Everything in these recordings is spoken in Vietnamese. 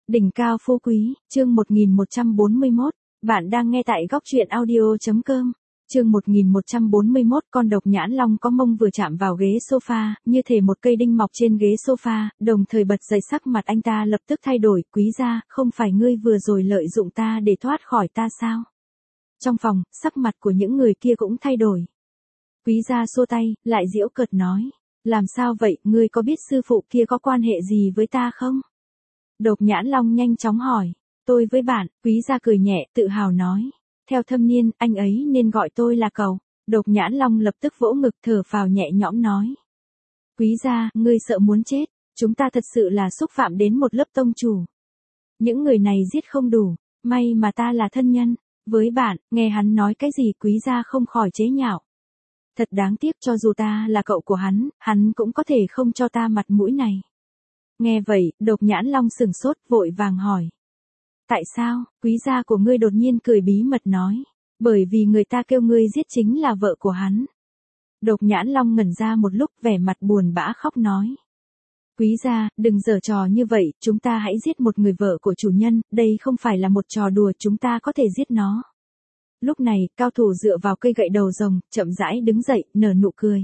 Đỉnh cao phú quý, chương 1141, bạn đang nghe tại góc truyện audio.com. Chương 1141, con độc nhãn long có mông vừa chạm vào ghế sofa, như thể một cây đinh mọc trên ghế sofa, đồng thời bật dậy, sắc mặt anh ta lập tức thay đổi. Quý gia, không phải ngươi vừa rồi lợi dụng ta để thoát khỏi ta sao? Trong phòng, sắc mặt của những người kia cũng thay đổi. Quý gia xua tay, lại giễu cợt nói, làm sao vậy, ngươi có biết sư phụ kia có quan hệ gì với ta không? Độc nhãn long nhanh chóng hỏi, tôi với bạn. Quý gia cười nhẹ, tự hào nói, theo thâm niên, anh ấy nên gọi tôi là cậu. Độc nhãn long lập tức vỗ ngực, thở phào nhẹ nhõm nói, quý gia, ngươi sợ muốn chết, chúng ta thật sự là xúc phạm đến một lớp tông chủ. Những người này giết không đủ, may mà ta là thân nhân. Với bạn, nghe hắn nói cái gì quý gia không khỏi chế nhạo. Thật đáng tiếc, cho dù ta là cậu của hắn cũng có thể không cho ta mặt mũi này. Nghe vậy, độc nhãn long sừng sốt, vội vàng hỏi. Tại sao? Quý gia của ngươi đột nhiên cười bí mật nói. Bởi vì người ta kêu ngươi giết chính là vợ của hắn. Độc nhãn long ngẩn ra một lúc, vẻ mặt buồn bã khóc nói. Quý gia, đừng giở trò như vậy, chúng ta hãy giết một người vợ của chủ nhân, đây không phải là một trò đùa, chúng ta có thể giết nó. Lúc này, cao thủ dựa vào cây gậy đầu rồng, chậm rãi đứng dậy, nở nụ cười.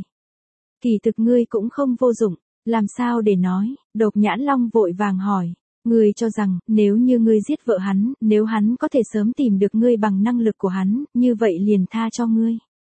Kỳ thực ngươi cũng không vô dụng, làm sao để nói? Độc nhãn long vội vàng hỏi. Ngươi cho rằng, nếu như ngươi giết vợ hắn, nếu hắn có thể sớm tìm được ngươi bằng năng lực của hắn, như vậy liền tha cho ngươi.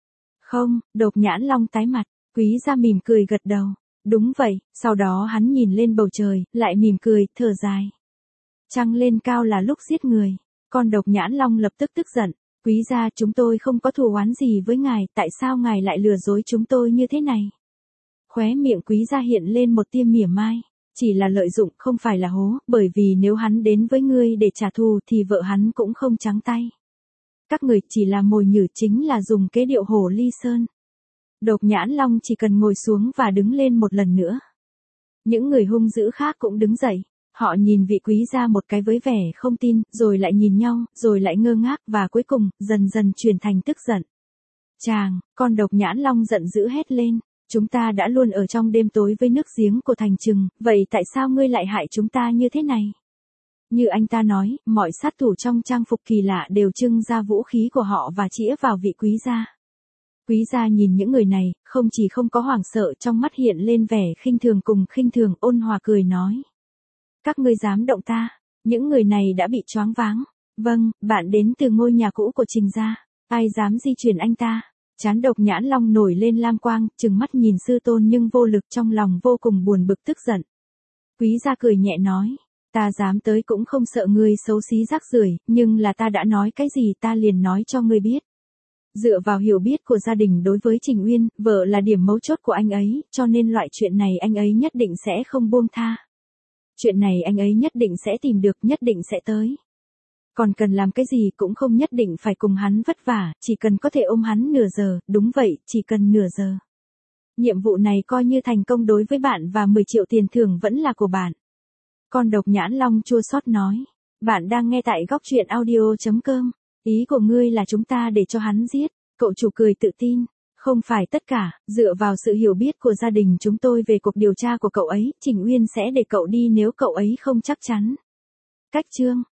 Không, độc nhãn long tái mặt, quý gia mỉm cười gật đầu. Đúng vậy, sau đó hắn nhìn lên bầu trời, lại mỉm cười, thở dài. Trăng lên cao là lúc giết người. Con độc nhãn long lập tức tức giận. Quý gia, chúng tôi không có thù oán gì với ngài, tại sao ngài lại lừa dối chúng tôi như thế này? Khóe miệng quý gia hiện lên một tia mỉa mai. Chỉ là lợi dụng, không phải là hố, bởi vì nếu hắn đến với ngươi để trả thù thì vợ hắn cũng không trắng tay. Các người chỉ là mồi nhử, chính là dùng kế điệu hổ ly sơn. Độc nhãn long chỉ cần ngồi xuống và đứng lên một lần nữa. Những người hung dữ khác cũng đứng dậy. Họ nhìn vị quý gia một cái với vẻ không tin, rồi lại nhìn nhau, rồi lại ngơ ngác, và cuối cùng, dần dần chuyển thành tức giận. Chàng, con độc nhãn long giận dữ hét lên. Chúng ta đã luôn ở trong đêm tối với nước giếng của thành trừng, vậy tại sao ngươi lại hại chúng ta như thế này? Như anh ta nói, mọi sát thủ trong trang phục kỳ lạ đều trưng ra vũ khí của họ và chĩa vào vị quý gia. Quý gia nhìn những người này, không chỉ không có hoảng sợ, trong mắt hiện lên vẻ khinh thường cùng khinh thường, ôn hòa cười nói. Các ngươi dám động ta, những người này đã bị choáng váng. Vâng, bạn đến từ ngôi nhà cũ của Trình gia, ai dám di chuyển anh ta? Trán độc nhãn long nổi lên lam quang, trừng mắt nhìn sư tôn nhưng vô lực, trong lòng vô cùng buồn bực tức giận. Quý gia cười nhẹ nói, ta dám tới cũng không sợ ngươi xấu xí rác rưởi, nhưng là ta đã nói cái gì ta liền nói cho ngươi biết. Dựa vào hiểu biết của gia đình đối với Trình Uyên, vợ là điểm mấu chốt của anh ấy, cho nên loại chuyện này anh ấy nhất định sẽ không buông tha. Chuyện này anh ấy nhất định sẽ tìm được, nhất định sẽ tới. Còn cần làm cái gì cũng không nhất định phải cùng hắn vất vả, chỉ cần có thể ôm hắn nửa giờ, đúng vậy, chỉ cần nửa giờ. Nhiệm vụ này coi như thành công đối với bạn và 10 triệu tiền thưởng vẫn là của bạn. Con độc nhãn long chua xót nói, bạn đang nghe tại góc truyện audio.com, ý của ngươi là chúng ta để cho hắn giết, cậu chủ cười tự tin. Không phải tất cả, dựa vào sự hiểu biết của gia đình chúng tôi về cuộc điều tra của cậu ấy, Trình Uyên sẽ để cậu đi nếu cậu ấy không chắc chắn. Cách chương.